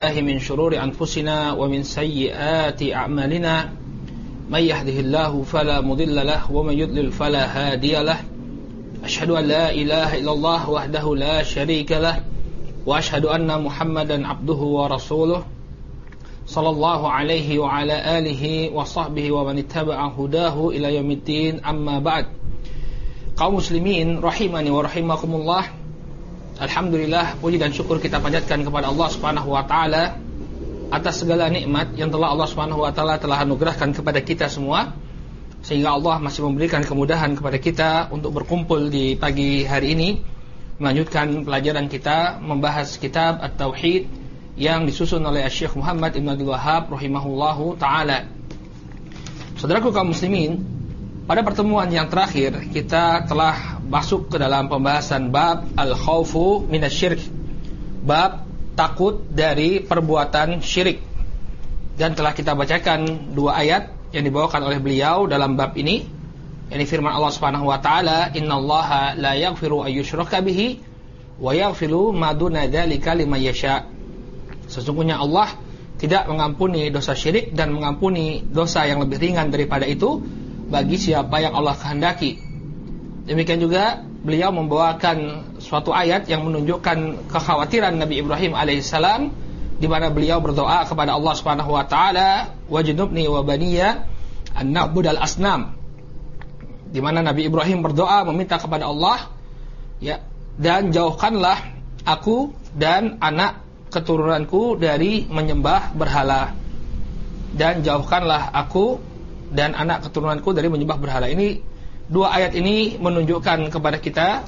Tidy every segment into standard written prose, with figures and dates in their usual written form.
من شرور أنفسنا ومن سيئات أعمالنا من يهده الله فلا مضل له ومن يضلل فلا هادي له أشهد أن لا إله إلا الله وحده لا شريك له وأشهد أن محمدا عبده ورسوله صلى الله عليه وعلى آله وصحبه ومن اتبع هداه إلى يوم الدين أما بعد. Kaum muslimin rahimani wa rahimakumullah, alhamdulillah, puji dan syukur kita panjatkan kepada Allah Subhanahu wa taala atas segala nikmat yang telah Allah Subhanahu wa taala telah anugerahkan kepada kita semua, sehingga Allah masih memberikan kemudahan kepada kita untuk berkumpul di pagi hari ini melanjutkan pelajaran kita membahas kitab At-Tauhid yang disusun oleh Syekh Muhammad Ibn Abdul Wahhab rahimahullahu taala. Saudaraku kaum muslimin, pada pertemuan yang terakhir kita telah masuk ke dalam pembahasan bab al-khawfu minasyirk, bab takut dari perbuatan syirik, dan telah kita bacakan dua ayat yang dibawakan oleh beliau dalam bab ini, yakni firman Allah Subhanahu wa taala, innallaha la yaghfiru ayyushraka bihi wa yaghfiru ma duna dzalika liman yasha. Sesungguhnya Allah tidak mengampuni dosa syirik dan mengampuni dosa yang lebih ringan daripada itu bagi siapa yang Allah kehendaki. Demikian juga beliau membawakan suatu ayat yang menunjukkan kekhawatiran Nabi Ibrahim alaihissalam, di mana beliau berdoa kepada Allah Subhanahu wa taala, wajnubni wa baniya an na'budal asnam, di mana Nabi Ibrahim berdoa meminta kepada Allah, ya, dan jauhkanlah aku dan anak keturunanku dari menyembah berhala, dan jauhkanlah aku dan anak keturunanku dari menyembah berhala. Ini dua ayat ini menunjukkan kepada kita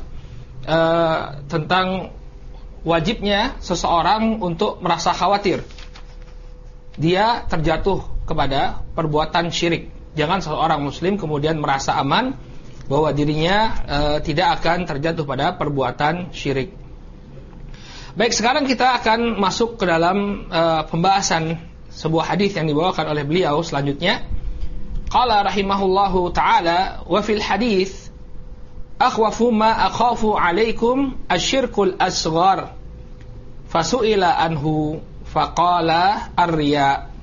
tentang wajibnya seseorang untuk merasa khawatir dia terjatuh kepada perbuatan syirik. Jangan seorang muslim kemudian merasa aman bahwa dirinya tidak akan terjatuh pada perbuatan syirik. Baik, sekarang kita akan masuk ke dalam pembahasan sebuah hadis yang dibawakan oleh beliau selanjutnya. Qala rahimahullahu ta'ala, wa fil hadis akhwafu ma akhafu alaikum asyirkul asghar fasu'ila anhu faqala ar-riya.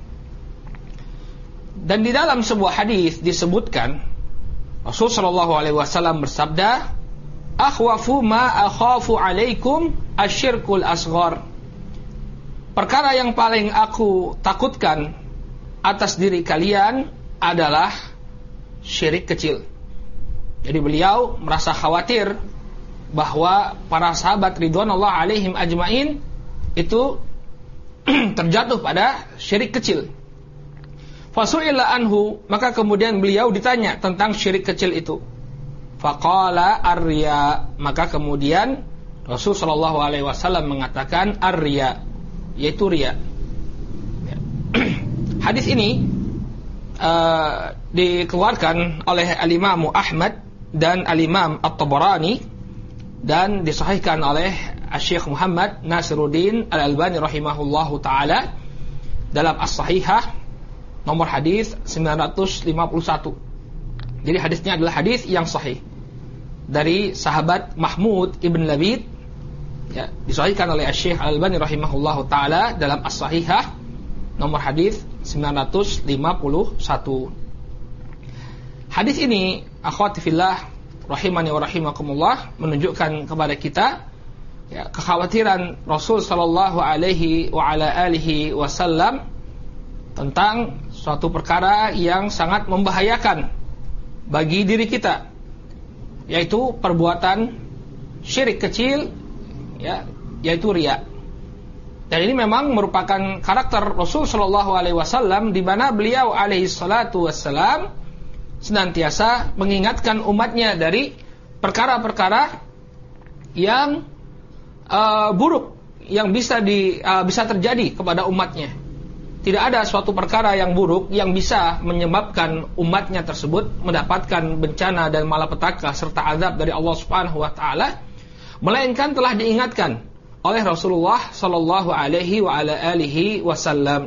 Dan di dalam sebuah hadis disebutkan Rasul sallallahu alaihi wasallam bersabda, akhwafu ma akhafu alaikum asyirkul asghar. Perkara yang paling aku takutkan atas diri kalian adalah syirik kecil. Jadi beliau merasa khawatir bahwa para sahabat ridwanullah alaihim ajmain itu terjatuh pada syirik kecil. Fasu'ila anhu, maka kemudian beliau ditanya tentang syirik kecil itu. Faqala ar-riya, maka kemudian Rasul sallallahu alaihi wasallam mengatakan ar-riya, yaitu riya. Hadis ini dikeluarkan oleh Al-Imam Ahmad dan Al-Imam At-Tabarani dan disahihkan oleh Syekh Muhammad Nasiruddin Al-Albani rahimahullahu taala dalam As-Sahihah nomor hadis 951. Jadi hadisnya adalah hadis yang sahih dari sahabat Mahmud ibn Labid, ya, disahihkan oleh Syekh Al-Albani rahimahullahu taala dalam As-Sahihah nomor hadis 951. Hadis ini, akhwati fillah rahimani wa rahimakumullah, menunjukkan kepada kita, ya, kekhawatiran Rasul sallallahu alaihi wa ala alihi wasallam tentang suatu perkara yang sangat membahayakan bagi diri kita, yaitu perbuatan syirik kecil, ya, yaitu riya. Dan ini memang merupakan karakter Rasul sallallahu alaihi wasallam, di mana beliau alaihi salatu wassalam senantiasa mengingatkan umatnya dari perkara-perkara yang buruk yang bisa terjadi kepada umatnya. Tidak ada suatu perkara yang buruk yang bisa menyebabkan umatnya tersebut mendapatkan bencana dan malapetaka serta azab dari Allah Subhanahu wa taala, melainkan telah diingatkan oleh Rasulullah sallallahu alaihi wa ala alihi wasallam.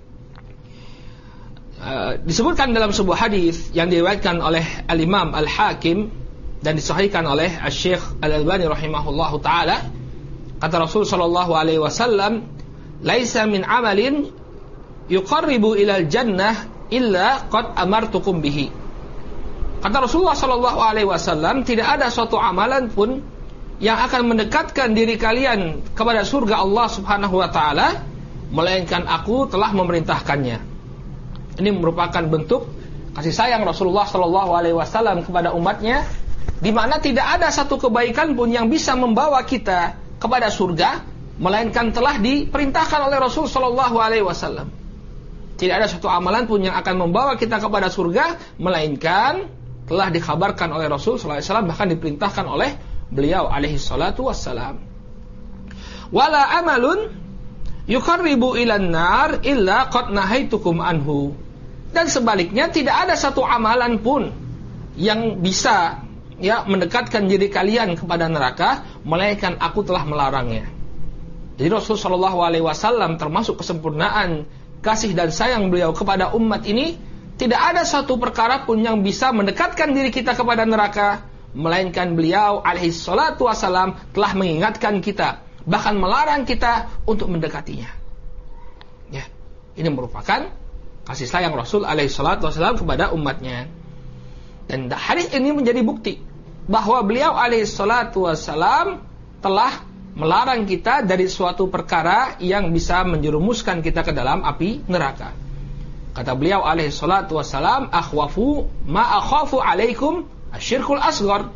Disebutkan dalam sebuah hadis yang diriwayatkan oleh Al-Imam Al-Hakim dan disahihkan oleh Syekh Al-Albani rahimahullahu taala, kata Rasul sallallahu alaihi wasallam, laisa min amalin yuqarribu ilal jannah illa qad amartukum bihi. Kata Rasulullah sallallahu alaihi wasallam, tidak ada suatu amalan pun yang akan mendekatkan diri kalian kepada surga Allah Subhanahu wa taala melainkan aku telah memerintahkannya. Ini merupakan bentuk kasih sayang Rasulullah sallallahu alaihi wasallam kepada umatnya, di mana tidak ada satu kebaikan pun yang bisa membawa kita kepada surga melainkan telah diperintahkan oleh Rasul sallallahu alaihi wasallam. Tidak ada satu amalan pun yang akan membawa kita kepada surga melainkan telah dikabarkan oleh Rasul sallallahu alaihi wasallam, bahkan diperintahkan oleh beliau alaihi salatu wassalam. Wala amalun yuqarribu ilan nar illa qad nahaitukum anhu. Dan sebaliknya, tidak ada satu amalan pun yang bisa mendekatkan diri kalian kepada neraka melainkan aku telah melarangnya. Jadi Rasul sallallahu alaihi wasallam termasuk kesempurnaan kasih dan sayang beliau kepada umat ini, tidak ada satu perkara pun yang bisa mendekatkan diri kita kepada neraka melainkan beliau alaihi salatu wasallam telah mengingatkan kita, bahkan melarang kita untuk mendekatinya. Ya, ini merupakan kasih sayang Rasul alaihi salatu wasallam kepada umatnya. Dan hadis ini menjadi bukti bahwa beliau alaihi salatu wasallam telah melarang kita dari suatu perkara yang bisa menjerumuskan kita ke dalam api neraka. Kata beliau alaihi salatu wasallam, akhwafu ma akhafu alaikum asyirkul asghar.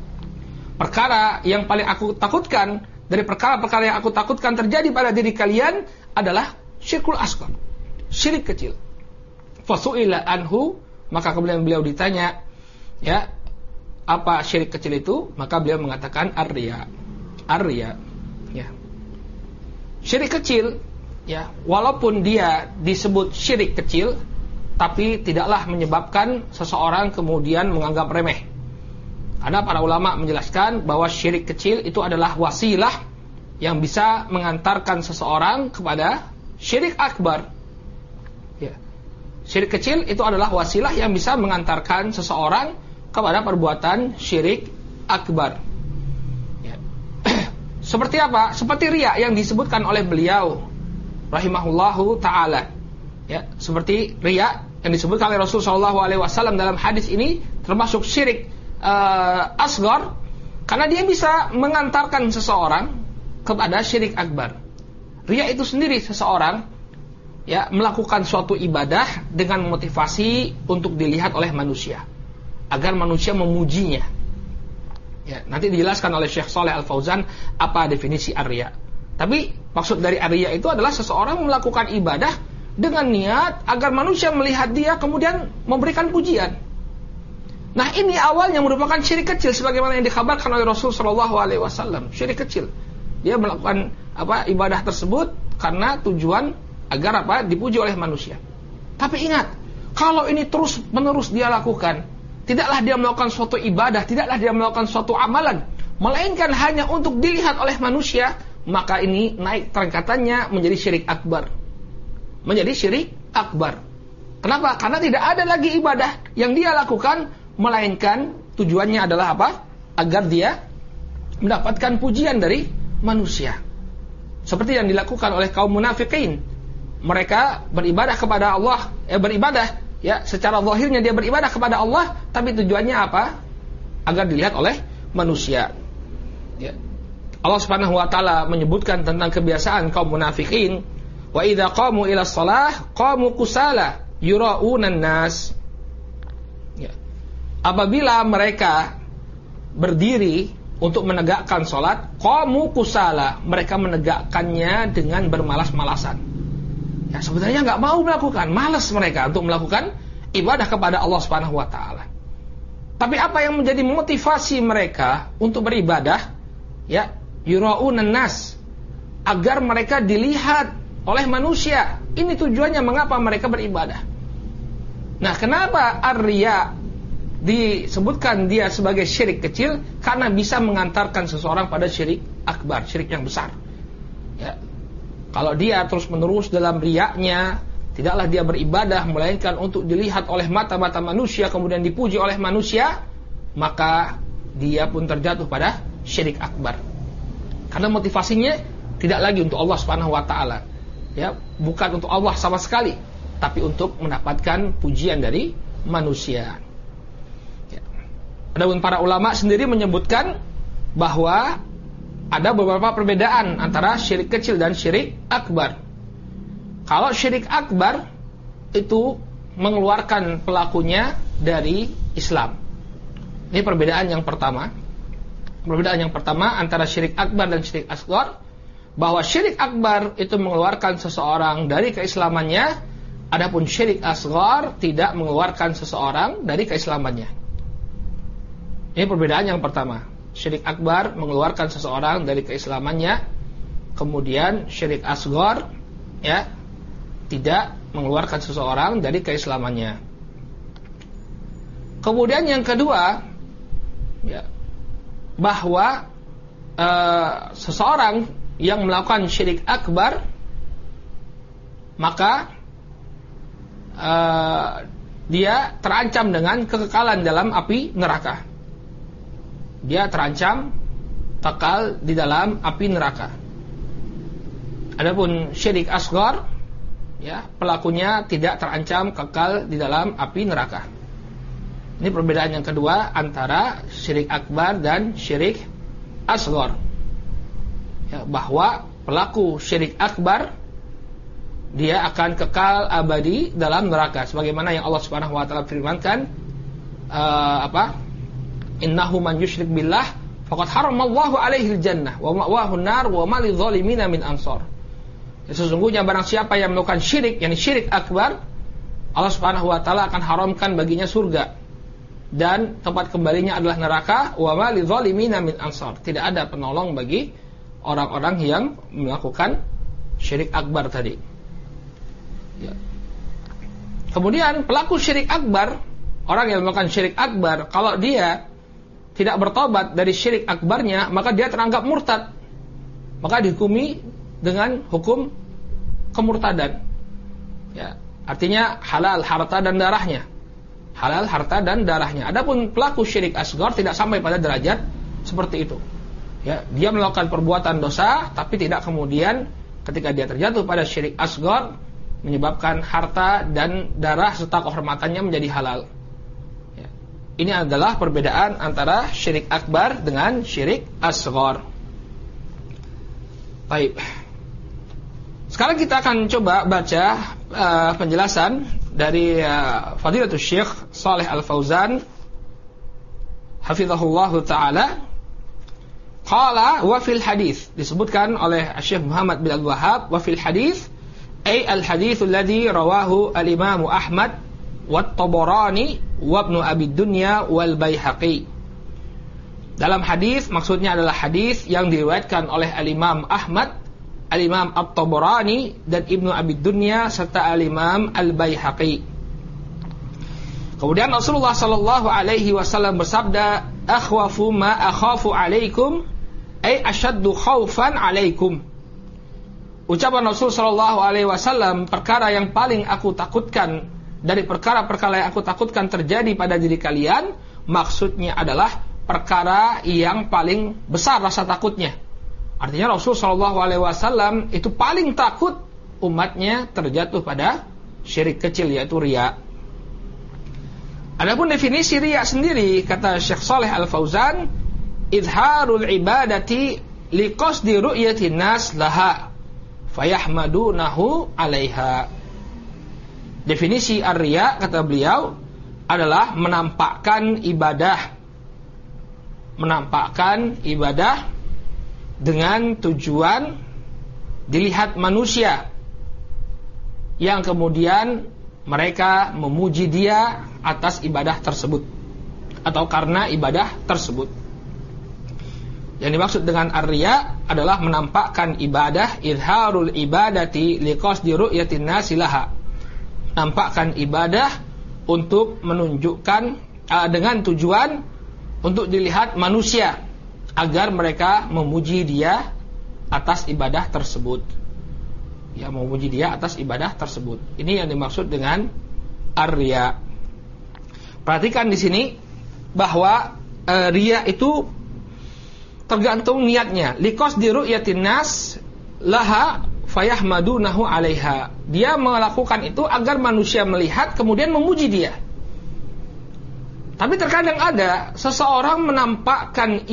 Perkara yang paling aku takutkan dari perkara-perkara yang aku takutkan terjadi pada diri kalian adalah syirkul asghar, syirik kecil. Fasu'ila anhu, maka kemudian beliau ditanya, ya, apa syirik kecil itu? Maka beliau mengatakan ar-riya. Ar-riya, ya. Syirik kecil, ya, walaupun dia disebut syirik kecil, tapi tidaklah menyebabkan seseorang kemudian menganggap remeh. Karena para ulama menjelaskan bahwa syirik kecil itu adalah wasilah yang bisa mengantarkan seseorang kepada syirik akbar. Ya. Syirik kecil itu adalah wasilah yang bisa mengantarkan seseorang kepada perbuatan syirik akbar. Ya. Seperti apa? Seperti riya yang disebutkan oleh beliau rahimahullahu ta'ala. Ya, seperti riya yang disebutkan oleh Rasulullah SAW dalam hadis ini termasuk syirik asghar, karena dia bisa mengantarkan seseorang kepada syirik akbar. Riya itu sendiri seseorang melakukan suatu ibadah dengan motivasi untuk dilihat oleh manusia, agar manusia memujinya. Ya, nanti dijelaskan oleh Syekh Shalih Al-Fauzan apa definisi ar-riya. Tapi maksud dari ar-riya itu adalah seseorang melakukan ibadah dengan niat agar manusia melihat dia kemudian memberikan pujian. Nah, ini awalnya merupakan syirik kecil sebagaimana yang dikabarkan oleh Rasul sallallahu alaihi wasallam, syirik kecil. Dia melakukan ibadah tersebut karena tujuan agar dipuji oleh manusia. Tapi ingat, kalau ini terus-menerus dia lakukan, tidaklah dia melakukan suatu ibadah, tidaklah dia melakukan suatu amalan, melainkan hanya untuk dilihat oleh manusia, maka ini naik tingkatannya menjadi syirik akbar. Menjadi syirik akbar. Kenapa? Karena tidak ada lagi ibadah yang dia lakukan, melainkan tujuannya adalah apa? Agar dia mendapatkan pujian dari manusia. Seperti yang dilakukan oleh kaum munafikin. Mereka beribadah kepada Allah, secara zahirnya dia beribadah kepada Allah, tapi tujuannya apa? Agar dilihat oleh manusia. Ya. Allah Subhanahu wa taala menyebutkan tentang kebiasaan kaum munafikin, wa idza qamu ila shalah qamu kusala yura'unan nas. Ya. Apabila mereka berdiri untuk menegakkan salat, qamu kusala, mereka menegakkannya dengan bermalas-malasan. Ya, sebenarnya enggak mau melakukan, malas mereka untuk melakukan ibadah kepada Allah Subhanahu wa taala. Tapi apa yang menjadi motivasi mereka untuk beribadah? Ya, yura'unan nas, agar mereka dilihat oleh manusia. Ini tujuannya mengapa mereka beribadah. Nah, kenapa ar-riya disebutkan dia sebagai syirik kecil? Karena bisa mengantarkan seseorang pada syirik akbar, syirik yang besar. Ya. Kalau dia terus-menerus dalam riyaknya, tidaklah dia beribadah melainkan untuk dilihat oleh mata-mata manusia, kemudian dipuji oleh manusia, maka dia pun terjatuh pada syirik akbar. Karena motivasinya tidak lagi untuk Allah Subhanahu wa taala, Ya, bukan untuk Allah sama sekali, tapi untuk mendapatkan pujian dari manusia. Ya. Adapun para ulama sendiri menyebutkan bahwa ada beberapa perbedaan antara syirik kecil dan syirik akbar. Kalau syirik akbar itu mengeluarkan pelakunya dari Islam. Ini perbedaan yang pertama. Perbedaan yang pertama antara syirik akbar dan syirik asghar, bahwa syirik akbar itu mengeluarkan seseorang dari keislamannya, adapun syirik asghar tidak mengeluarkan seseorang dari keislamannya. Ini perbedaan yang pertama. Syirik akbar mengeluarkan seseorang dari keislamannya, kemudian syirik asghar ya tidak mengeluarkan seseorang dari keislamannya. Kemudian yang kedua, ya, bahwa seseorang yang melakukan syirik akbar, maka dia terancam dengan kekekalan dalam api neraka. Dia terancam kekal di dalam api neraka. Adapun syirik asghar, ya, pelakunya tidak terancam kekal di dalam api neraka. Ini perbedaan yang kedua antara syirik akbar dan syirik asghar. Ya, bahwa pelaku syirik akbar dia akan kekal abadi dalam neraka, sebagaimana yang Allah Subhanahu wa taala firmankan, Innahu man yusyrik billah faqad haramallahu alaihi jannah wa ma'wahu nar wa ma lidh-dhalimina min ansar. Ya, sesungguhnya barang siapa yang melakukan syirik, yakni syirik akbar, Allah Subhanahu wa taala akan haramkan baginya surga dan tempat kembalinya adalah neraka, wa ma lidh-dhalimina min ansar. Tidak ada penolong bagi orang-orang yang melakukan syirik akbar tadi. Ya. Kemudian pelaku syirik akbar, orang yang melakukan syirik akbar, kalau dia tidak bertobat dari syirik akbarnya, maka dia teranggap murtad, maka dihukumi dengan hukum kemurtadan. Ya, artinya halal harta dan darahnya, halal harta dan darahnya. Adapun pelaku syirik asghar tidak sampai pada derajat seperti itu. Ya, dia melakukan perbuatan dosa, tapi tidak kemudian ketika dia terjatuh pada syirik asghar menyebabkan harta dan darah serta kehormatannya menjadi halal. Ini adalah perbedaan antara syirik akbar dengan syirik asghar. Baik. Sekarang kita akan coba baca penjelasan dari Fadilatul Syekh Shalih Al-Fauzan hafizahullahu taala. Qala wa fil hadits, disebutkan oleh Syekh Muhammad bin Abdul Wahhab, wa fil hadits ay al-hadits alladhi rawahu al-Imam Ahmad wa Tabarani wa Ibnu Abi Dunya wal Baihaqi. Dalam hadis maksudnya adalah hadis yang diriwayatkan oleh Al-Imam Ahmad, Al-Imam At-Tabarani dan Ibnu Abi Dunya serta Al-Imam Al-Baihaqi. Kemudian Rasulullah sallallahu alaihi wasallam bersabda, "Akhwafu ma akhafu alaikum ay ashaddu khaufan alaikum." Ucapan Rasul sallallahu alaihi wasallam, perkara yang paling aku takutkan dari perkara-perkara yang aku takutkan terjadi pada diri kalian, maksudnya adalah perkara yang paling besar rasa takutnya. Artinya Rasul sallallahu alaihi wasallam itu paling takut umatnya terjatuh pada syirik kecil, yaitu riya. Adapun definisi riya sendiri, kata Syekh Shalih Al-Fauzan, izharul ibadati liqasdi ru'yatin nas laha fayahmadunahu 'alaiha. Definisi ar-riya, kata beliau, adalah menampakkan ibadah dengan tujuan dilihat manusia, yang kemudian mereka memuji dia atas ibadah tersebut atau karena ibadah tersebut. Yang dimaksud dengan ar-riya adalah menampakkan ibadah, izharul ibadati liqasdi ru'yatin nasi laha. Nampakkan ibadah untuk menunjukkan dengan tujuan untuk dilihat manusia agar mereka memuji dia atas ibadah tersebut. Ya, memuji dia atas ibadah tersebut. Ini yang dimaksud dengan ar-riya. Perhatikan di sini bahwa riya itu tergantung niatnya. Liqasdi ru'yatin nas laha fayahmadunahu 'alaiha. Dia melakukan itu agar manusia melihat kemudian memuji dia. Tapi terkadang ada seseorang menampakkan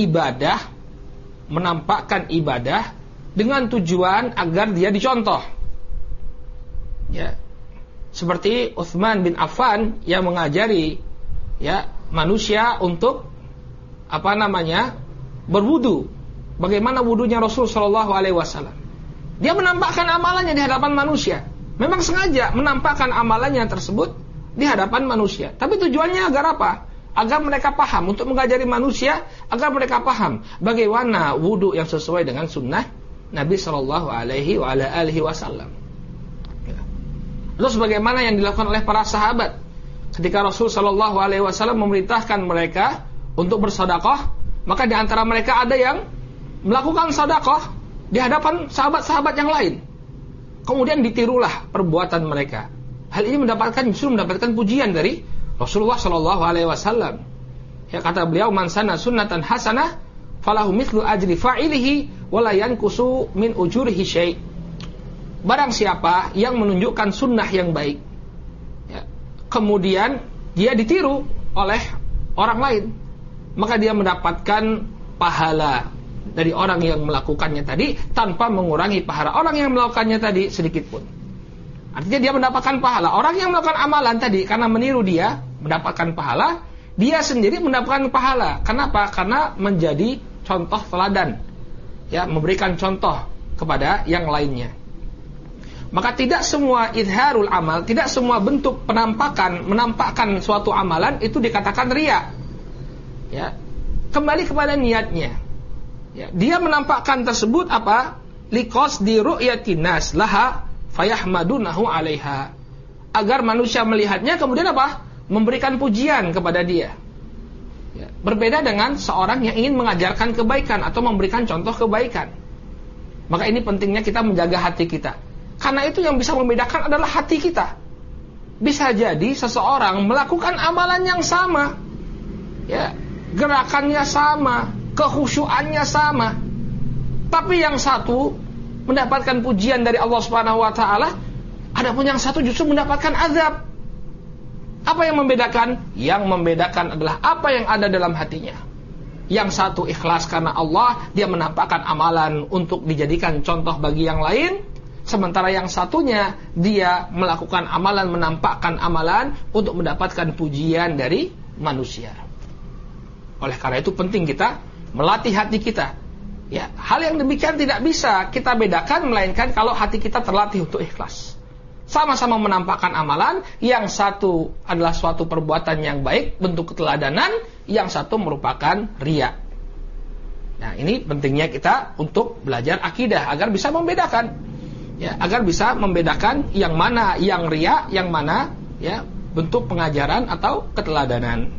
ibadah dengan tujuan agar dia dicontoh. Ya. Seperti Utsman bin Affan yang mengajari manusia untuk berwudu. Bagaimana wudunya Rasul sallallahu alaihi wasallam. Dia menampakkan amalannya di hadapan manusia. Memang sengaja menampakkan amalannya tersebut di hadapan manusia. Tapi tujuannya agar apa? Agar mereka paham, untuk mengajari manusia agar mereka paham bagaimana wudu yang sesuai dengan sunnah Nabi sallallahu alaihi wasallam. Lalu sebagaimana yang dilakukan oleh para sahabat ketika Rasul sallallahu alaihi wasallam memerintahkan mereka untuk bersedekah, maka di antara mereka ada yang melakukan sedekah di hadapan sahabat-sahabat yang lain. Kemudian ditirulah perbuatan mereka. Hal ini justru mendapatkan pujian dari Rasulullah sallallahu alaihi wasallam. Ya, kata beliau, "Man sanna sunnatan hasanah falahu mithlu ajri fa'ilihi wa la yanqusu min ujurihi syai'." Barang siapa yang menunjukkan sunnah yang baik, kemudian dia ditiru oleh orang lain, maka dia mendapatkan pahala dari orang yang melakukannya tadi tanpa mengurangi pahala orang yang melakukannya tadi sedikit pun. Artinya dia mendapatkan pahala. Orang yang melakukan amalan tadi karena meniru dia mendapatkan pahala, dia sendiri mendapatkan pahala. Kenapa? Karena menjadi contoh teladan, memberikan contoh kepada yang lainnya. Maka tidak semua idharul amal, tidak semua bentuk menampakkan suatu amalan itu dikatakan riya. Kembali kepada niatnya. Dia menampakkan tersebut liqasdi ru'yatin nas laha fayahmadunahu 'alaiha. Agar manusia melihatnya kemudian memberikan pujian kepada dia. Berbeda dengan seorang yang ingin mengajarkan kebaikan atau memberikan contoh kebaikan. Maka ini pentingnya kita menjaga hati kita. Karena itu yang bisa membedakan adalah hati kita. Bisa jadi seseorang melakukan amalan yang sama, gerakannya sama, kekhusyuannya sama, tapi yang satu mendapatkan pujian dari Allah Subhanahu wa taala, adapun yang satu justru mendapatkan azab. Apa yang membedakan? Yang membedakan adalah apa yang ada dalam hatinya. Yang satu ikhlas karena Allah, dia menampakkan amalan untuk dijadikan contoh bagi yang lain. Sementara yang satunya, dia melakukan amalan, menampakkan amalan untuk mendapatkan pujian dari manusia. Oleh karena itu penting kita melatih hati kita. Hal yang demikian tidak bisa kita bedakan, melainkan kalau hati kita terlatih untuk ikhlas. Sama-sama menampakkan amalan, yang satu adalah suatu perbuatan yang baik, bentuk keteladanan, yang satu merupakan riya. Nah, ini pentingnya kita untuk belajar akidah agar bisa membedakan. Agar bisa membedakan yang mana yang riya, yang mana bentuk pengajaran atau keteladanan.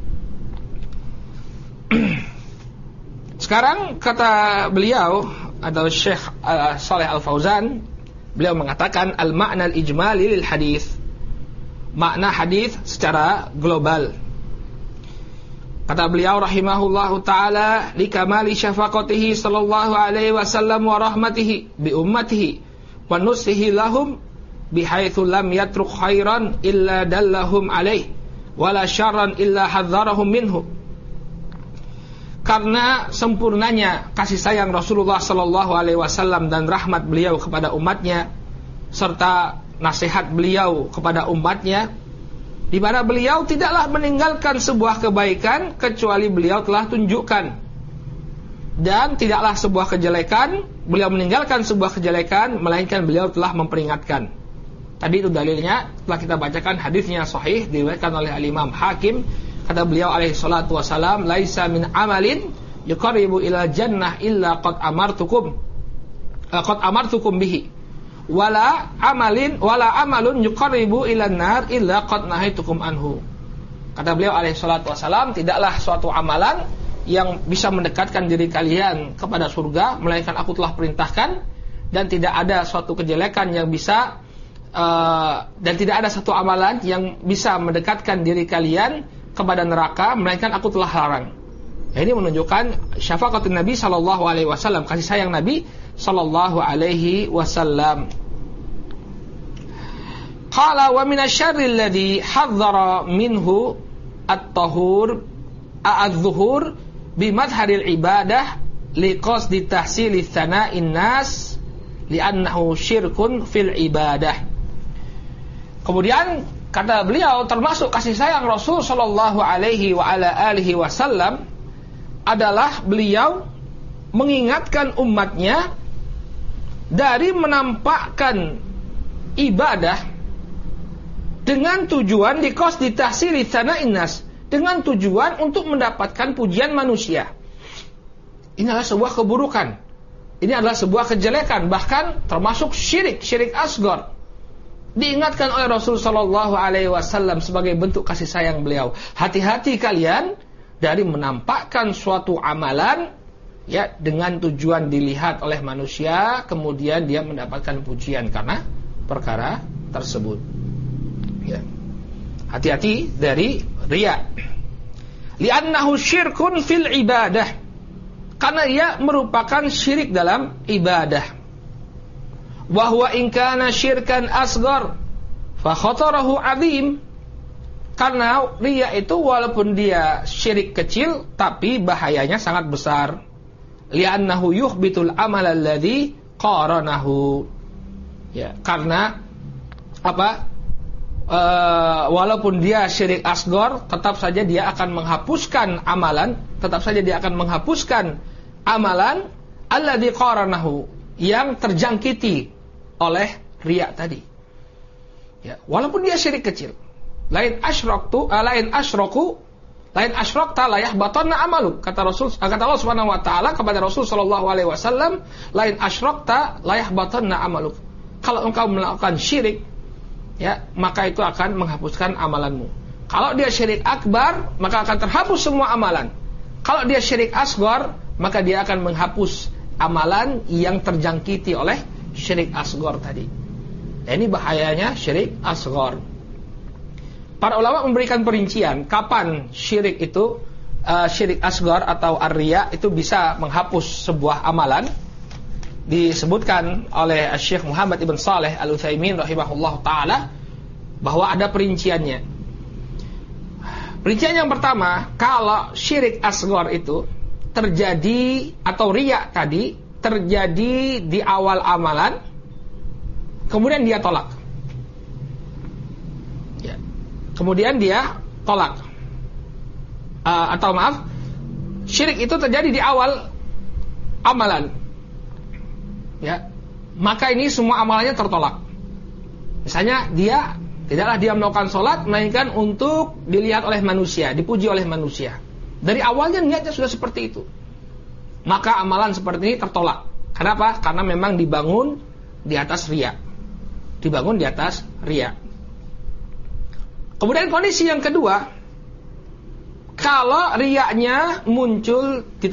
Sekarang kata beliau atau Syekh Shalih Al-Fauzan, beliau mengatakan al-ma'na al-ijmali lil hadis. Makna hadis secara global. Kata beliau rahimahullahu taala, likamali syafaqatihi sallallahu alaihi wasallam wa rahmatihi bi ummatihi wa nusihi lahum bihaitsu lam yatruk khairan illa dallahum alaih wala syarran illa hadzarahum minhu. Karena sempurnanya kasih sayang Rasulullah sallallahu alaihi wasallam dan rahmat beliau kepada umatnya serta nasihat beliau kepada umatnya, di mana beliau tidaklah meninggalkan sebuah kebaikan kecuali beliau telah tunjukkan, dan tidaklah sebuah kejelekan beliau meninggalkan sebuah kejelekan melainkan beliau telah memperingatkan. Tadi itu dalilnya telah kita bacakan, hadisnya sahih diriwayatkan oleh al-Imam Hakim. Kata beliau alaihi salatu wasalam, laisa min amalin yuqarribu ila jannah illa qad amartukum bihi wala amalun yuqarribu ila nar illa qad nahaitukum anhu. Kata beliau alaihi salatu wasalam, tidaklah suatu amalan yang bisa mendekatkan diri kalian kepada surga melainkan aku telah perintahkan, dan tidak ada suatu kejelekan yang bisa dan tidak ada satu amalan yang bisa mendekatkan diri kalian kepada neraka melainkan aku telah larang. Ini menunjukkan syafaqatun Nabi sallallahu alaihi wasallam, kasih sayang Nabi sallallahu alaihi wasallam. Qala wa minasyarri alladhi hadzara minhu at-tahur az-zuhur bi madharil ibadah liqasdi tahsili tsana'in nas li'annahu syirkun fil ibadah. Kemudian kata beliau, termasuk kasih sayang Rasul sallallahu alaihi wa ala alihi wasallam adalah beliau mengingatkan umatnya dari menampakkan ibadah dengan tujuan liqasdi tahsili tsana'in nas, dengan tujuan untuk mendapatkan pujian manusia. Ini adalah sebuah keburukan. Ini adalah sebuah kejelekan, bahkan termasuk syirik asghar. Diingatkan oleh Rasul sallallahu alaihi wasallam sebagai bentuk kasih sayang beliau. Hati-hati kalian dari menampakkan suatu amalan ya dengan tujuan dilihat oleh manusia, kemudian dia mendapatkan pujian karena perkara tersebut. Ya. Hati-hati dari riya. Li'annahu syirkun fil ibadah. Karena ia merupakan syirik dalam ibadah. Wa huwa in kana syirkan asghar fa khatarahu 'azim. Karena riya itu walaupun dia syirik kecil tapi bahayanya sangat besar. Li'annahu yuhbitul amal alladhi qaranahu. Ya, karena apa? Walaupun dia syirik asghar, tetap saja dia akan menghapuskan amalan, alladzi qaranahu, yang terjangkiti oleh riya tadi. Ya, walaupun dia syirik kecil. Lain asyrakta la yahbatanna amaluk. Kata Allah Subhanahu wa taala kepada Rasul sallallahu alaihi wasallam, lain asyrakta la yahbatanna amaluk. Kalau engkau melakukan syirik, ya, maka itu akan menghapuskan amalanmu. Kalau dia syirik akbar, maka akan terhapus semua amalan. Kalau dia syirik asghar, maka dia akan menghapus amalan yang terjangkiti oleh syirik asghar tadi. Ya, ini bahayanya syirik asghar. Para ulama memberikan perincian kapan syirik itu, syirik asghar atau ar-riya itu bisa menghapus sebuah amalan. Disebutkan oleh Syekh Muhammad ibn Saleh Al-Utsaimin rahimahullah ta'ala bahwa ada perinciannya. Perincian yang pertama, kalau syirik asghar itu terjadi, atau riya tadi terjadi di awal amalan, kemudian dia tolak ya. Kemudian dia tolak atau maaf, syirik itu terjadi di awal amalan ya, maka ini semua amalannya tertolak. Misalnya tidaklah dia melakukan sholat melainkan untuk dilihat oleh manusia, dipuji oleh manusia. Dari awalnya niatnya sudah seperti itu, maka amalan seperti ini tertolak. Kenapa? Karena memang dibangun di atas riya. Kemudian kondisi yang kedua, kalau riyanya muncul di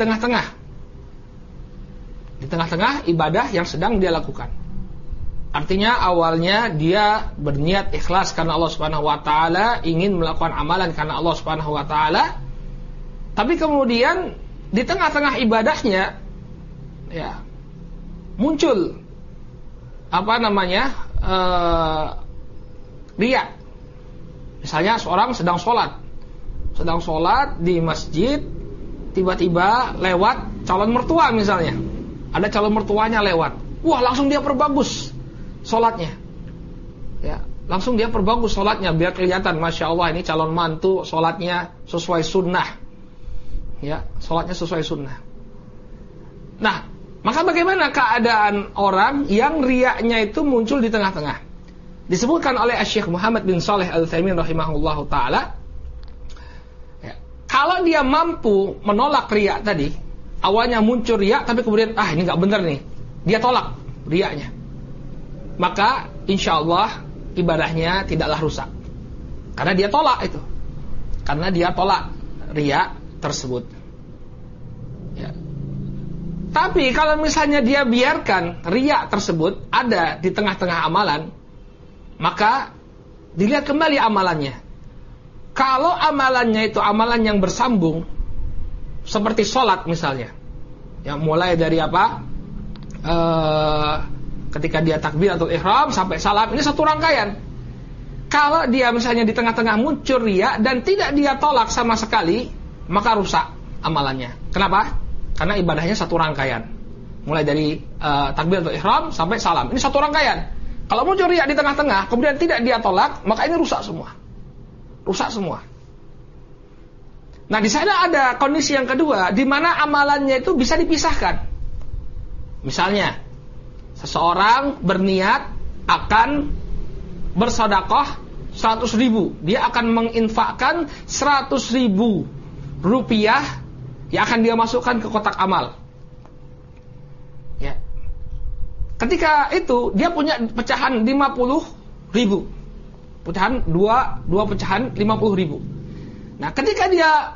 tengah-tengah ibadah yang sedang dia lakukan. Artinya awalnya dia berniat ikhlas karena Allah Subhanahu wa taala, ingin melakukan amalan karena Allah Subhanahu wa taala. Tapi kemudian di tengah-tengah ibadahnya ya muncul riya. Misalnya seorang sedang sholat di masjid, tiba-tiba lewat calon mertua misalnya. Ada calon mertuanya lewat. Wah, langsung dia perbagus sholatnya. Ya, langsung dia perbagus sholatnya biar kelihatan, Masya Allah, ini calon mantu sholatnya sesuai sunnah. Ya, sholatnya sesuai sunnah. Nah, maka bagaimana keadaan orang yang riyanya itu muncul di tengah-tengah? Disebutkan oleh Syekh Muhammad bin Saleh Al-Utsaimin rahimahullahu taala, ya, kalau dia mampu menolak riya tadi, awalnya muncul riya, tapi kemudian ini nggak benar nih, dia tolak riyanya, maka insya Allah ibadahnya tidaklah rusak, karena dia tolak riya tersebut. Ya. Tapi kalau misalnya dia biarkan riya tersebut ada di tengah-tengah amalan, maka dilihat kembali amalannya. Kalau amalannya itu amalan yang bersambung, seperti sholat misalnya, yang mulai dari ketika dia takbiratul ihram sampai salam, ini satu rangkaian. Kalau dia misalnya di tengah-tengah muncul riya dan tidak dia tolak sama sekali, maka rusak amalannya. Kenapa? Karena ibadahnya satu rangkaian. Mulai dari takbiratul ihram sampai salam. Ini satu rangkaian. Kalau muncul riya di tengah-tengah, kemudian tidak dia tolak, maka ini rusak semua. Rusak semua. Nah, di sana ada kondisi yang kedua, di mana amalannya itu bisa dipisahkan. Misalnya, seseorang berniat akan bersedekah 100.000. Dia akan menginfakkan 100.000 rupiah yang akan dia masukkan ke kotak amal. Ya. Ketika itu dia punya pecahan 50.000. Pecahan dua pecahan 50.000. Nah, ketika dia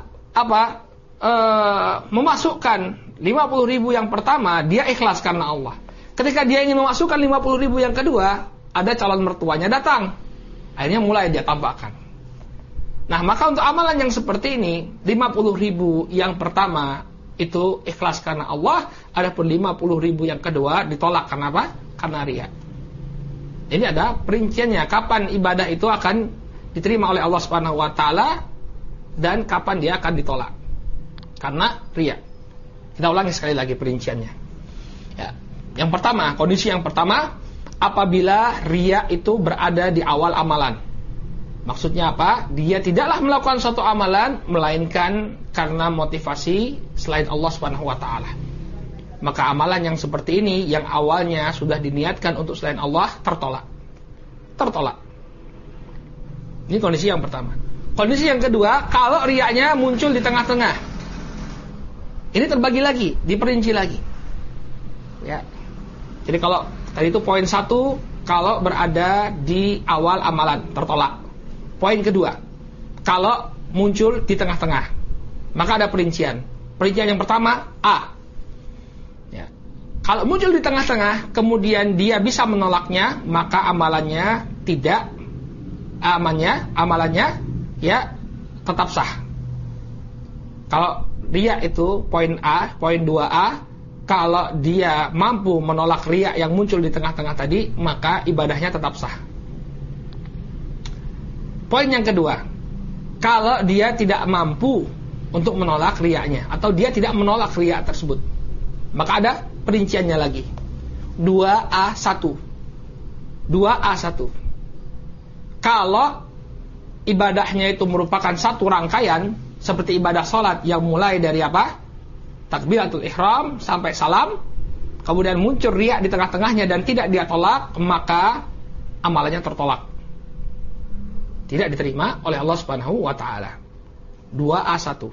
memasukkan 50.000 yang pertama, dia ikhlas karena Allah. Ketika dia ingin memasukkan 50.000 yang kedua, ada calon mertuanya datang. Akhirnya mulai dia tambahkan. Nah, maka untuk amalan yang seperti ini, 50.000 yang pertama itu ikhlas karena Allah, adapun 50.000 yang kedua ditolak karena apa? Karena riya. Jadi ada perinciannya kapan ibadah itu akan diterima oleh Allah Subhanahu wa taala dan kapan dia akan ditolak. Karena riya. Kita ulangi sekali lagi perinciannya. Ya. Yang pertama, kondisi yang pertama, apabila riya itu berada di awal amalan. Maksudnya apa? Dia tidaklah melakukan suatu amalan melainkan karena motivasi selain Allah Subhanahu wa taala. Maka amalan yang seperti ini yang awalnya sudah diniatkan untuk selain Allah tertolak. Tertolak. Ini kondisi yang pertama. Kondisi yang kedua, kalau riyanya muncul di tengah-tengah. Ini terbagi lagi, diperinci lagi. Ya. Jadi kalau tadi itu poin 1, kalau berada di awal amalan tertolak. Poin kedua, kalau muncul di tengah-tengah, maka ada perincian. Perincian yang pertama, A. Ya. Kalau muncul di tengah-tengah, kemudian dia bisa menolaknya, maka amalannya tidak, amalannya ya tetap sah. Kalau riya itu poin A, poin 2A, kalau dia mampu menolak riya yang muncul di tengah-tengah tadi, maka ibadahnya tetap sah. Poin yang kedua, kalau dia tidak mampu untuk menolak riyanya, atau dia tidak menolak riya tersebut, maka ada perinciannya lagi. 2A1. 2A1. Kalau ibadahnya itu merupakan satu rangkaian, seperti ibadah sholat yang mulai dari apa? Takbiratul ihram sampai salam, kemudian muncul riya di tengah-tengahnya dan tidak dia tolak, maka amalannya tertolak. Tidak diterima oleh Allah Subhanahu wa taala. 2A1.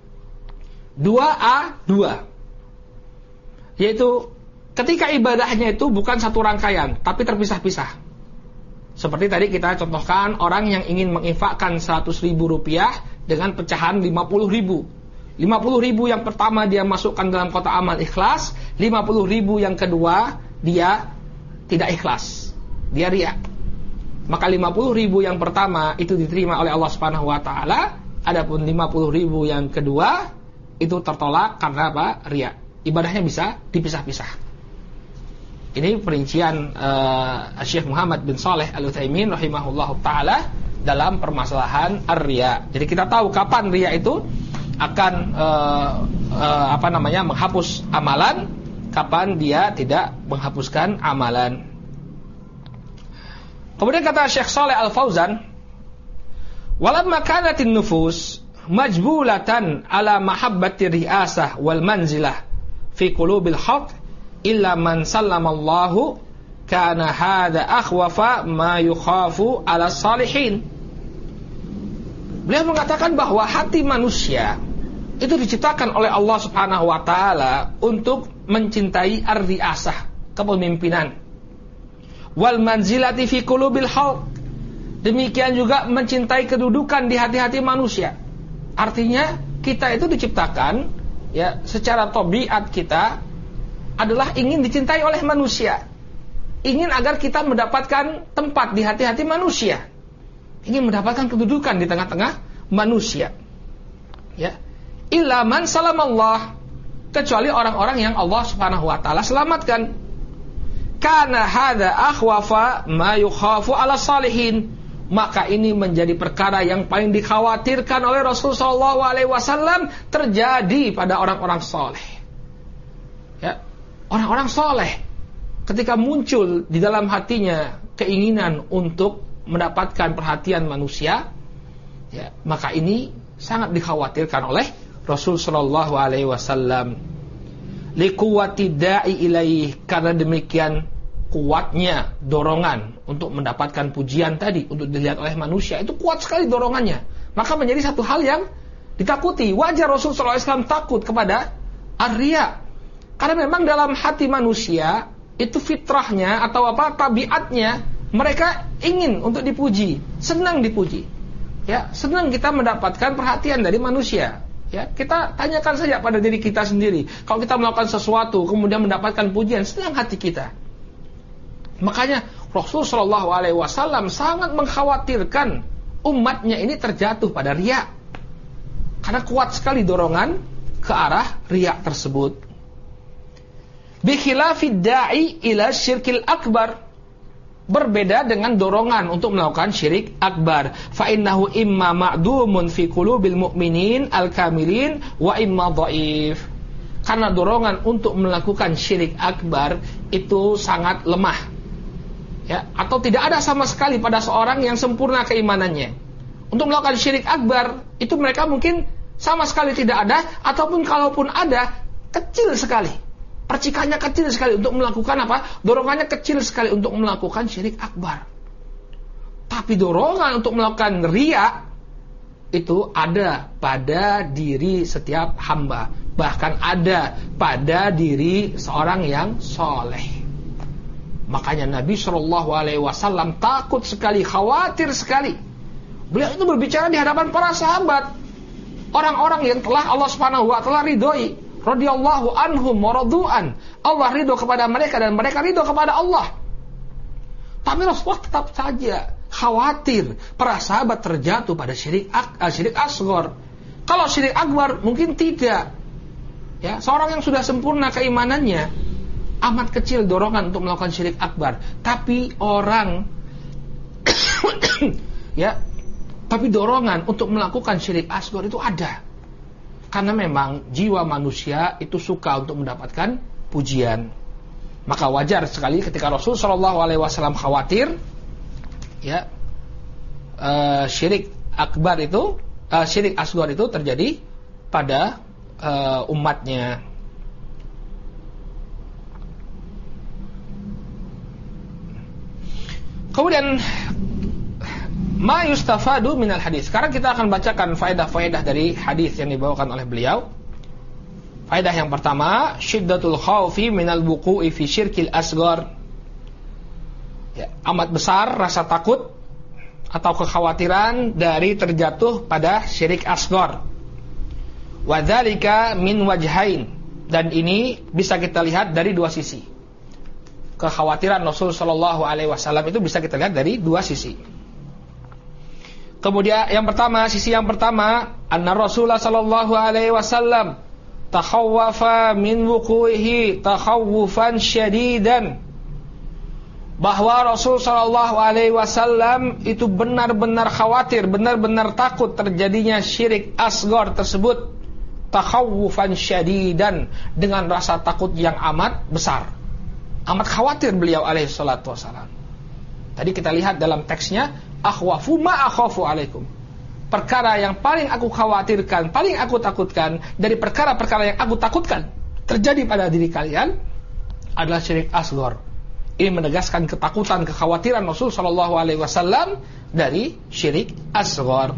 2A2. Yaitu ketika ibadahnya itu bukan satu rangkaian, tapi terpisah-pisah. Seperti tadi kita contohkan orang yang ingin menginfakkan 100.000 rupiah dengan pecahan 50.000. 50.000 yang pertama dia masukkan dalam kotak amal ikhlas, 50.000 yang kedua dia tidak ikhlas, dia riya. Maka 50.000 yang pertama itu diterima oleh Allah Subhanahu wa taala, adapun 50.000 yang kedua itu tertolak karena apa? Riya. Ibadahnya bisa dipisah-pisah. Ini perincian Syekh Muhammad bin Shalih Al-Utsaimin rahimahullahu taala dalam permasalahan ar-riya. Jadi kita tahu kapan riya itu akan menghapus amalan, kapan dia tidak menghapuskan amalan. Kemudian kata Syekh Shalih Al-Fauzan, walamma kanatin nufus majbulatan ala mahabbati ri'asah wal manzilah fi qulubil khalq illa man sallamallahu kana hadha akhwafa ma yukhafu ala salihin. Beliau mengatakan bahwa hati manusia itu diciptakan oleh Allah Subhanahu wa taala untuk mencintai ar-ri'asah, kepemimpinan. Wal manzilati fi qulubil khalq. Demikian juga mencintai kedudukan di hati-hati manusia. Artinya kita itu diciptakan ya secara tabiat kita adalah ingin dicintai oleh manusia. Ingin agar kita mendapatkan tempat di hati-hati manusia. Ingin mendapatkan kedudukan di tengah-tengah manusia. Ya. Illa man salamallah, kecuali orang-orang yang Allah Subhanahu wa taala selamatkan. kana hadza akhwafa ma yukhafu ala salihin, maka ini menjadi perkara yang paling dikhawatirkan oleh Rasulullah SAW terjadi pada orang-orang soleh. Ya, orang-orang soleh ketika muncul di dalam hatinya keinginan untuk mendapatkan perhatian manusia, ya, maka ini sangat dikhawatirkan oleh Rasulullah SAW. Liquwati da'i ilaih, karena demikian kuatnya dorongan untuk mendapatkan pujian tadi, untuk dilihat oleh manusia, itu kuat sekali dorongannya. Maka menjadi satu hal yang ditakuti. Wajar Rasulullah SAW takut kepada ar-riya, karena memang dalam hati manusia itu fitrahnya atau tabiatnya, mereka ingin untuk dipuji, senang dipuji. Ya, senang kita mendapatkan perhatian dari manusia. Ya, kita tanyakan saja pada diri kita sendiri. Kalau kita melakukan sesuatu kemudian mendapatkan pujian, senang hati kita. Makanya Rasulullah SAW sangat mengkhawatirkan umatnya ini terjatuh pada riya, karena kuat sekali dorongan ke arah riya tersebut. Bi khilafid da'i ila syirkil akbar, berbeda dengan dorongan untuk melakukan syirik akbar. Fa innahu imma ma'dumun fi qulubil mu'minin al-kamilin wa imma dhaif. Karena dorongan untuk melakukan syirik akbar itu sangat lemah, ya, atau tidak ada sama sekali pada seorang yang sempurna keimanannya. Untuk melakukan syirik akbar itu mereka mungkin sama sekali tidak ada, ataupun kalaupun ada, kecil sekali. Percikannya kecil sekali untuk melakukan apa? Dorongannya kecil sekali untuk melakukan syirik akbar. Tapi dorongan untuk melakukan riya itu ada pada diri setiap hamba, bahkan ada pada diri seorang yang soleh. Makanya Nabi SAW takut sekali, khawatir sekali. Beliau itu berbicara di hadapan para sahabat, orang-orang yang telah Allah Subhanahu wa taala ridhoi, radhiyallahu anhum wa radu'an. Allah ridho kepada mereka dan mereka ridho kepada Allah. Tapi Rasulullah tetap saja khawatir para sahabat terjatuh pada syirik asghar. Kalau syirik akbar mungkin tidak. Ya, seorang yang sudah sempurna keimanannya, amat kecil dorongan untuk melakukan syirik akbar. Tapi orang ya, tapi dorongan untuk melakukan syirik asghar itu ada. Karena memang jiwa manusia itu suka untuk mendapatkan pujian. Maka wajar sekali ketika Rasulullah SAW khawatir, ya, syirik akbar itu, syirik asghar itu terjadi pada umatnya. Kemudian ma yustafadu minal hadis. Sekarang kita akan bacakan faedah-faedah dari hadis yang dibawakan oleh beliau. Faedah yang pertama, syiddatul khaufi minal wuqu'i fi syirkil asghar. Ya, amat besar rasa takut atau kekhawatiran dari terjatuh pada syirik asghar. Wa dzalika min wajhain, dan ini bisa kita lihat dari dua sisi. Kekhawatiran Rasul sallallahu alaihi wasallam itu bisa kita lihat dari dua sisi. Kemudian sisi yang pertama, anna Rasulullah sallallahu alaihi wasallam takhawwafa min wuqu'ihi takhawufan syadidan. Bahwa Rasul sallallahu alaihi wasallam itu benar-benar khawatir, benar-benar takut terjadinya syirik asghar tersebut, takhawufan syadidan, dengan rasa takut yang amat besar. Amat khawatir beliau alaihi salatu wasallam. Tadi kita lihat dalam teksnya, akhwafu ma akhafu alaikum. Perkara yang paling aku khawatirkan, paling aku takutkan dari perkara-perkara yang aku takutkan terjadi pada diri kalian adalah syirik asghar. Ini menegaskan ketakutan, kekhawatiran Rasul sallallahu alaihi wasallam dari syirik asghar.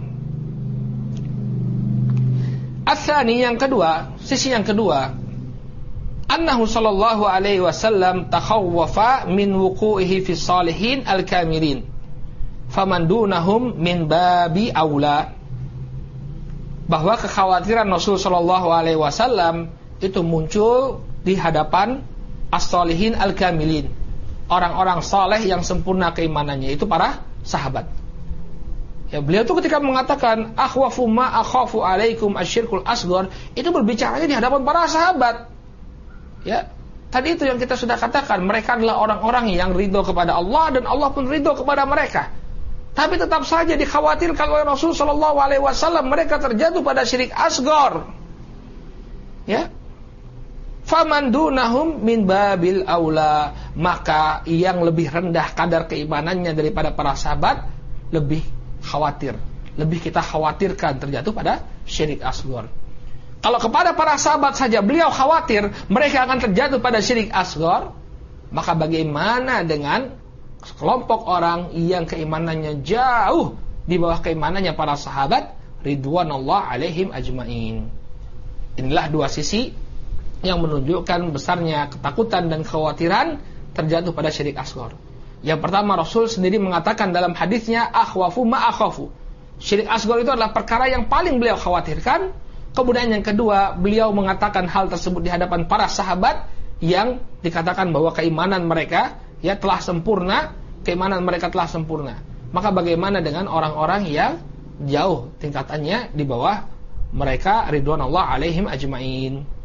Atsani, yang kedua, sisi yang kedua, annahu sallallahu alaihi wasallam takhawwafa min wuqu'ihi fi salihin al-kamilin faman dunahum min babi aula. Bahwa kekhawatiran Rasul sallallahu alaihi wasallam itu muncul di hadapan as-salihin al-kamilin, orang-orang saleh yang sempurna keimanannya, itu para sahabat. Ya, beliau itu ketika mengatakan akhwafu ma akhafu alaikum asyirkul asghar, itu berbicaranya di hadapan para sahabat. Ya, Tadi itu yang kita sudah katakan, mereka adalah orang-orang yang ridho kepada Allah dan Allah pun ridho kepada mereka. Tapi tetap saja dikhawatirkan oleh Rasul sallallahu alaihi wasallam mereka terjatuh pada syirik asghar. Ya. Faman dunahum min babil aula, maka yang lebih rendah kadar keimanannya daripada para sahabat lebih khawatir, lebih kita khawatirkan terjatuh pada syirik asghar. Kalau kepada para sahabat saja beliau khawatir mereka akan terjatuh pada syirik asghar, maka bagaimana dengan kelompok orang yang keimanannya jauh di bawah keimanannya para sahabat ridwanullah alaihim ajmain. Inilah dua sisi yang menunjukkan besarnya ketakutan dan kekhawatiran terjatuh pada syirik asghar. Yang pertama, Rasul sendiri mengatakan dalam hadisnya, akhwafu ma akhafu. Syirik asghar itu adalah perkara yang paling beliau khawatirkan. Kemudian yang kedua, beliau mengatakan hal tersebut di hadapan para sahabat yang dikatakan bahwa keimanan mereka ya telah sempurna, keimanan mereka telah sempurna. Maka bagaimana dengan orang-orang yang jauh tingkatannya di bawah mereka ridwanullah alaihim ajmain.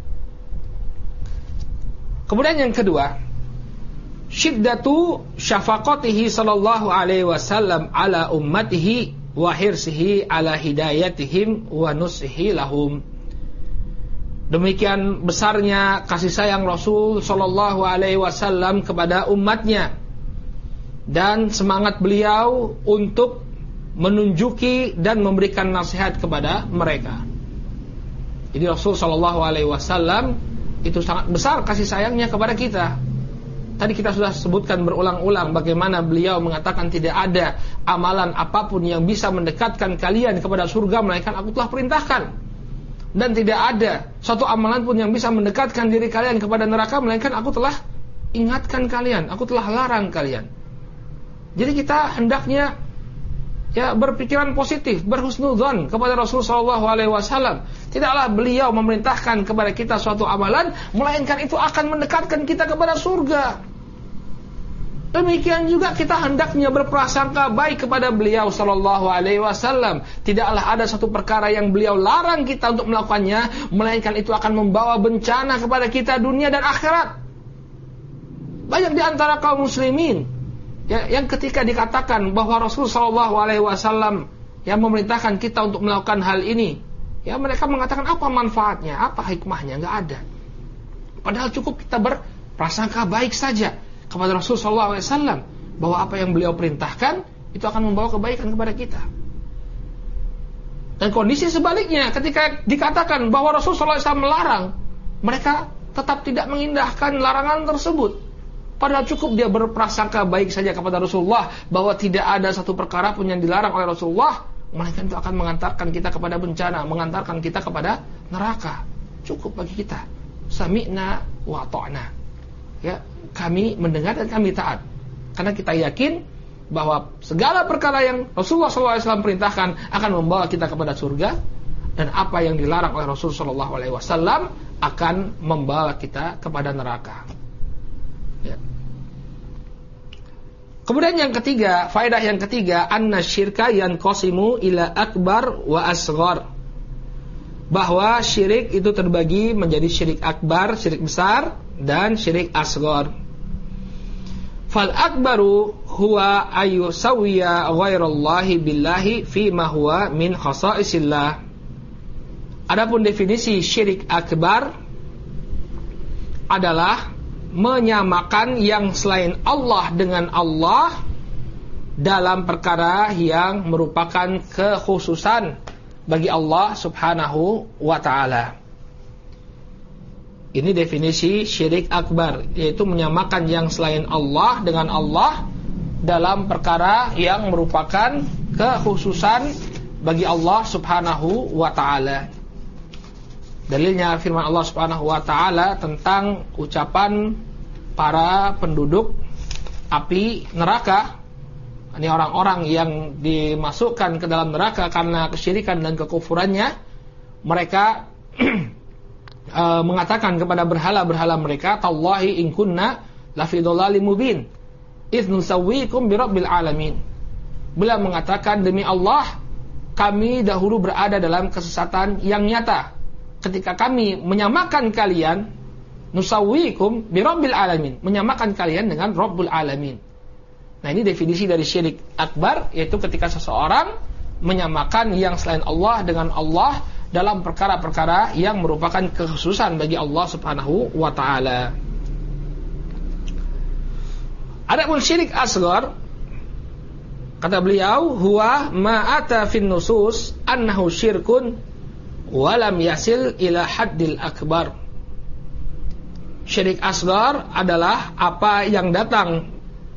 Kemudian yang kedua, syiddatu syafaqatihi sallallahu alaihi wasallam ala ummatihi wa hirsihi ala hidayatihim wa nusihi lahum. Demikian besarnya kasih sayang Rasul sallallahu alaihi wasallam kepada umatnya dan semangat beliau untuk menunjuki dan memberikan nasihat kepada mereka. Jadi Rasul sallallahu alaihi wasallam itu sangat besar kasih sayangnya kepada kita. Tadi kita sudah sebutkan berulang-ulang bagaimana beliau mengatakan tidak ada amalan apapun yang bisa mendekatkan kalian kepada surga melainkan aku telah perintahkan. Dan tidak ada suatu amalan pun yang bisa mendekatkan diri kalian kepada neraka melainkan aku telah ingatkan kalian, aku telah larang kalian. Jadi kita hendaknya ya berpikiran positif, berhusnudzon kepada Rasulullah SAW. Tidaklah beliau memerintahkan kepada kita suatu amalan melainkan itu akan mendekatkan kita kepada surga. Demikian juga kita hendaknya berprasangka baik kepada beliau SAW. Tidaklah ada satu perkara yang beliau larang kita untuk melakukannya melainkan itu akan membawa bencana kepada kita dunia dan akhirat. Banyak di antara kaum muslimin ya, yang ketika dikatakan bahwa Rasulullah SAW yang memerintahkan kita untuk melakukan hal ini, ya mereka mengatakan apa manfaatnya, apa hikmahnya, nggak ada. Padahal cukup kita berprasangka baik saja kepada Rasulullah SAW bahwa apa yang beliau perintahkan itu akan membawa kebaikan kepada kita. Dan kondisi sebaliknya, ketika dikatakan bahwa Rasulullah SAW melarang, mereka tetap tidak mengindahkan larangan tersebut. Padahal cukup dia berprasangka baik saja kepada Rasulullah bahwa tidak ada satu perkara pun yang dilarang oleh Rasulullah melainkan itu akan mengantarkan kita kepada bencana, mengantarkan kita kepada neraka. Cukup bagi kita sami'na wa ta'na. Ya, kami mendengar dan kami taat. Karena kita yakin bahwa segala perkara yang Rasulullah SAW perintahkan akan membawa kita kepada surga, dan apa yang dilarang oleh Rasulullah SAW akan membawa kita kepada neraka. Ya. Kemudian yang ketiga, faedah yang ketiga, anna syirka yanqasimu ila akbar wa asghar. Bahwa syirik itu terbagi menjadi syirik akbar, syirik besar, dan syirik asghar. Fal akbaru huwa ayyusawwiya ghairallahi billahi fi ma huwa min khasaisillah. Adapun definisi syirik akbar adalah menyamakan yang selain Allah dengan Allah dalam perkara yang merupakan kekhususan bagi Allah Subhanahu wa ta'ala. Ini definisi syirik akbar, yaitu menyamakan yang selain Allah dengan Allah dalam perkara yang merupakan kekhususan bagi Allah Subhanahu wa ta'ala. Dalilnya firman Allah Subhanahu wa ta'ala tentang ucapan para penduduk api neraka. Ini orang-orang yang dimasukkan ke dalam neraka karena kesyirikan dan kekufurannya. Mereka mengatakan kepada berhala-berhala mereka, tallahi in kunna lafi dhalalim mubin idz nusawwikum bi rabbil alamin. Beliau mengatakan, demi Allah, kami dahulu berada dalam kesesatan yang nyata ketika kami menyamakan kalian nusawwikum bi rabbil alamin, menyamakan kalian dengan Rabbul alamin. Nah, ini definisi dari syirik akbar, yaitu ketika seseorang menyamakan yang selain Allah dengan Allah dalam perkara-perkara yang merupakan kekhususan bagi Allah Subhanahu wa taala. Adapun syirik asghar, kata beliau, huwa ma ata fin nusus annahu syirkun wa lam yasil ila haddil akbar. Syirik asghar adalah apa yang datang,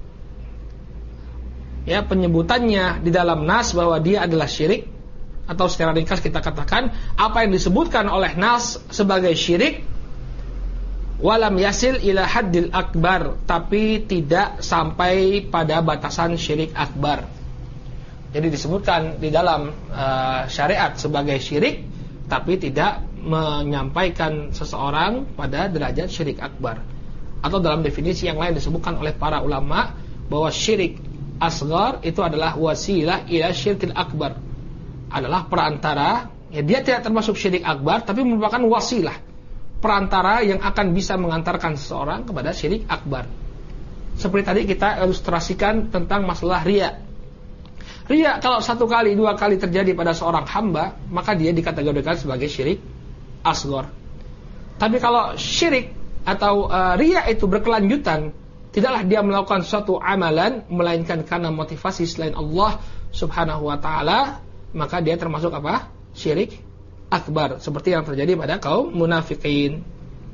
ya, penyebutannya di dalam nas bahwa dia adalah syirik, atau secara ringkas kita katakan apa yang disebutkan oleh nas sebagai syirik, walam yasil ila haddil akbar, tapi tidak sampai pada batasan syirik akbar. Jadi disebutkan di dalam syariat sebagai syirik, tapi tidak menyampaikan seseorang pada derajat syirik akbar. Atau dalam definisi yang lain disebutkan oleh para ulama bahwa syirik asghar itu adalah wasilah ila syirkil akbar, adalah perantara, ya, dia tidak termasuk syirik akbar tapi merupakan wasilah, perantara yang akan bisa mengantarkan seseorang kepada syirik akbar. Seperti tadi kita ilustrasikan tentang masalah riya. Riya kalau 1 kali 2 kali terjadi pada seorang hamba, maka dia dikategorikan sebagai syirik asghar. Tapi kalau syirik atau riya itu berkelanjutan, tidaklah dia melakukan suatu amalan melainkan karena motivasi selain Allah Subhanahu wa taala, maka dia termasuk apa? Syirik akbar, seperti yang terjadi pada kaum munafikin.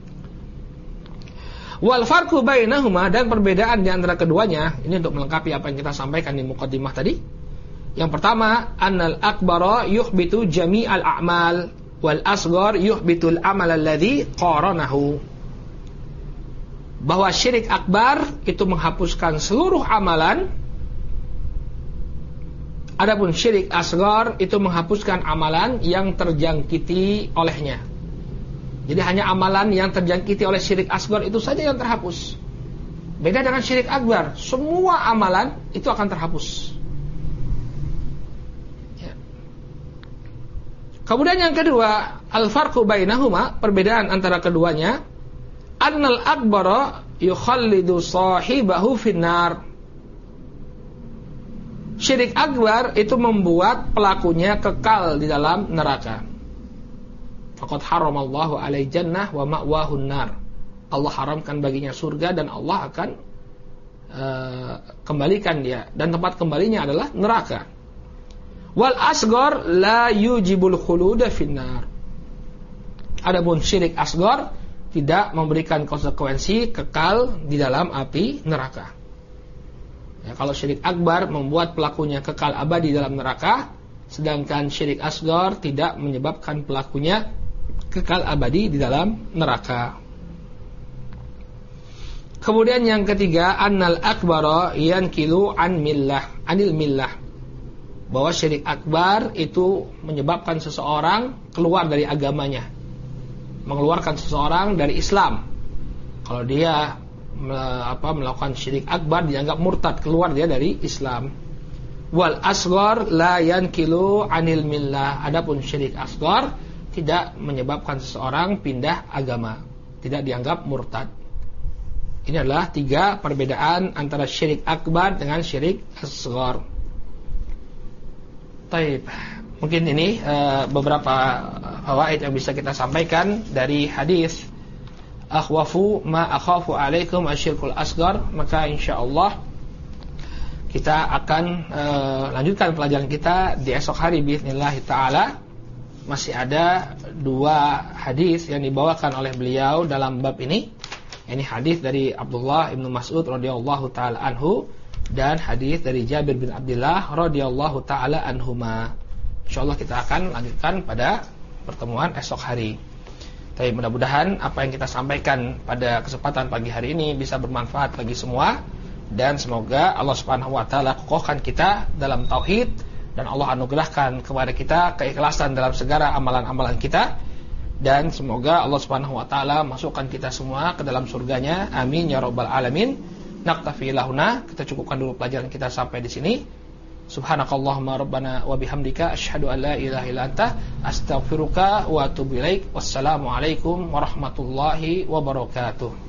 Wal farqu bainahuma, dan perbedaan di antara keduanya, ini untuk melengkapi apa yang kita sampaikan di muqaddimah tadi. Yang pertama, annal akbara yuhbitu jami'al a'mal wal asghar yuhbitul amal alladhi qaranahu. Bahwa syirik akbar itu menghapuskan seluruh amalan, adapun syirik asghar itu menghapuskan amalan yang terjangkiti olehnya. Jadi hanya amalan yang terjangkiti oleh syirik asghar itu saja yang terhapus. Beda dengan syirik akbar, semua amalan itu akan terhapus. Kemudian yang kedua, al-farqu bainahuma, perbedaan antara keduanya, annal akbara yukhallidu sahibahu finnar. Syirik akbar itu membuat pelakunya kekal di dalam neraka. Faqad haramallahu alaihi jannah wa ma'wahun nar. Allah haramkan baginya surga dan Allah akan kembalikan dia, dan tempat kembalinya adalah neraka. Wal asghar la yujibul khuluda finnar. Adapun syirik asghar tidak memberikan konsekuensi kekal di dalam api neraka. Ya, kalau syirik akbar membuat pelakunya kekal abadi dalam neraka, sedangkan syirik asghar tidak menyebabkan pelakunya kekal abadi di dalam neraka. Kemudian yang ketiga, annal akbara yankilu anil millah. Bahwa syirik akbar itu menyebabkan seseorang keluar dari agamanya, mengeluarkan seseorang dari Islam. Kalau dia melakukan syirik akbar, dianggap murtad, keluar dia dari Islam. Wal asghar la yankilu anil millah. Adapun syirik asghar tidak menyebabkan seseorang pindah agama, tidak dianggap murtad. Ini adalah 3 perbedaan antara syirik akbar dengan syirik asghar. Taib. Mungkin ini beberapa fawaid yang bisa kita sampaikan dari hadis akhwafu ma akhafu alaikum asyirkul asghar. Maka insyaallah kita akan lanjutkan pelajaran kita di esok hari biiznillah taala. Masih ada 2 hadis yang dibawakan oleh beliau dalam bab ini. Ini hadis dari Abdullah bin Mas'ud radhiyallahu taala anhu dan hadis dari Jabir bin Abdullah radhiyallahu taala anhuma. Insyaallah kita akan lanjutkan pada pertemuan esok hari. Tapi mudah-mudahan apa yang kita sampaikan pada kesempatan pagi hari ini bisa bermanfaat bagi semua, dan semoga Allah Subhanahu wa taala kokohkan kita dalam tauhid, dan Allah anugerahkan kepada kita keikhlasan dalam segala amalan-amalan kita, dan semoga Allah Subhanahu wa taala masukkan kita semua ke dalam surganya. Amin ya rabbal alamin. Naktafi lahuna, kita cukupkan dulu pelajaran kita sampai di sini. Subhanakallahumma rabbana wa bihamdika asyhadu an la ilaha illa anta astaghfiruka wa atubu ilaik. Wassalamualaikum warahmatullahi wabarakatuh.